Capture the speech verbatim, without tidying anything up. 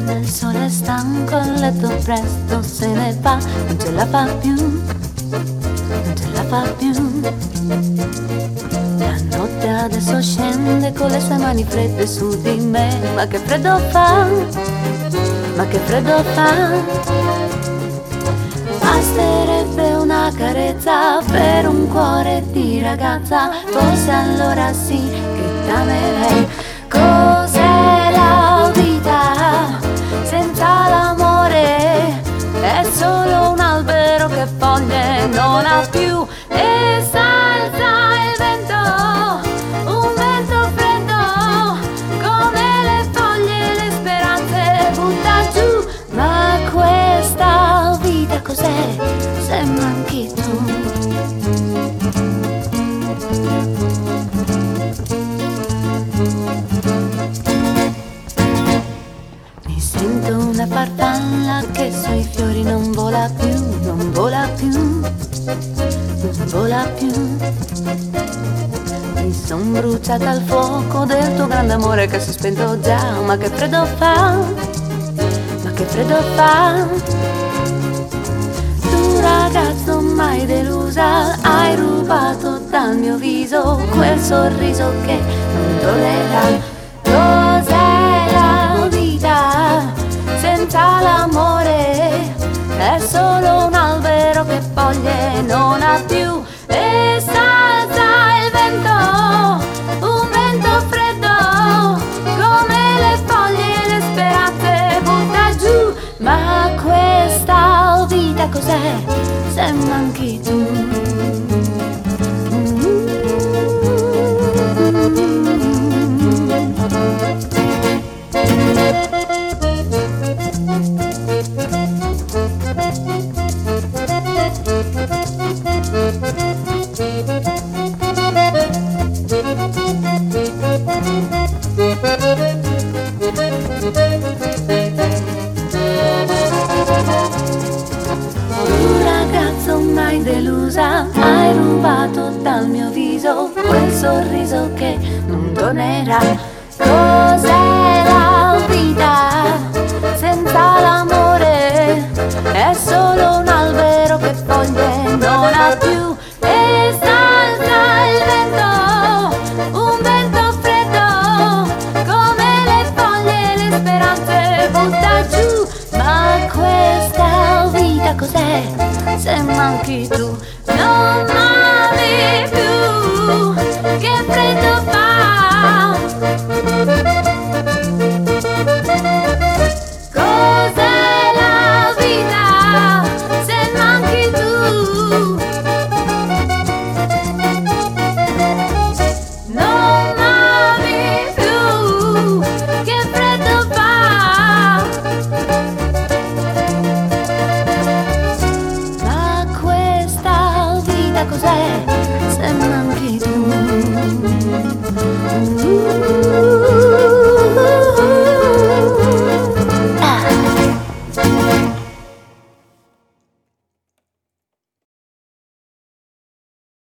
Nel sole stanco a letto presto se ne va, non ce la fa più, non ce la fa più. La notte adesso scende con le sue mani fredde su di me, ma che freddo fa, ma che freddo fa. Basterebbe una carezza per un cuore di ragazza, forse allora sì che t'amerei. Cos'è la vita senza l'amore? È solo un albero che foglie non ha più e salza il vento, un vento freddo come le foglie, le speranze butta giù. Ma questa vita cos'è se manchi tu? Mi sento una farfalla che sui fiori non vola più, non vola più, non vola più. Mi son bruciata al fuoco del tuo grande amore che si è spento già, ma che freddo fa, ma che freddo fa. Tu ragazzo mai delusa, hai rubato dal mio viso quel sorriso che non tornerà. Cos'è la vita senza l'amore? È solo un albero che foglie non ha più e salza il vento, un vento freddo come le foglie, le speranze butta giù. Ma questa vita cos'è se manchi tu? Mai delusa, hai rubato dal mio viso quel sorriso che non tornerà. Cos'è la vita senza l'amore? È solo un albero che foglie non ha più e salta il vento, un vento freddo come le foglie, le speranze butta giù. Ma questa vita cos'è se manchi tu? Non ami più, che freddo fa.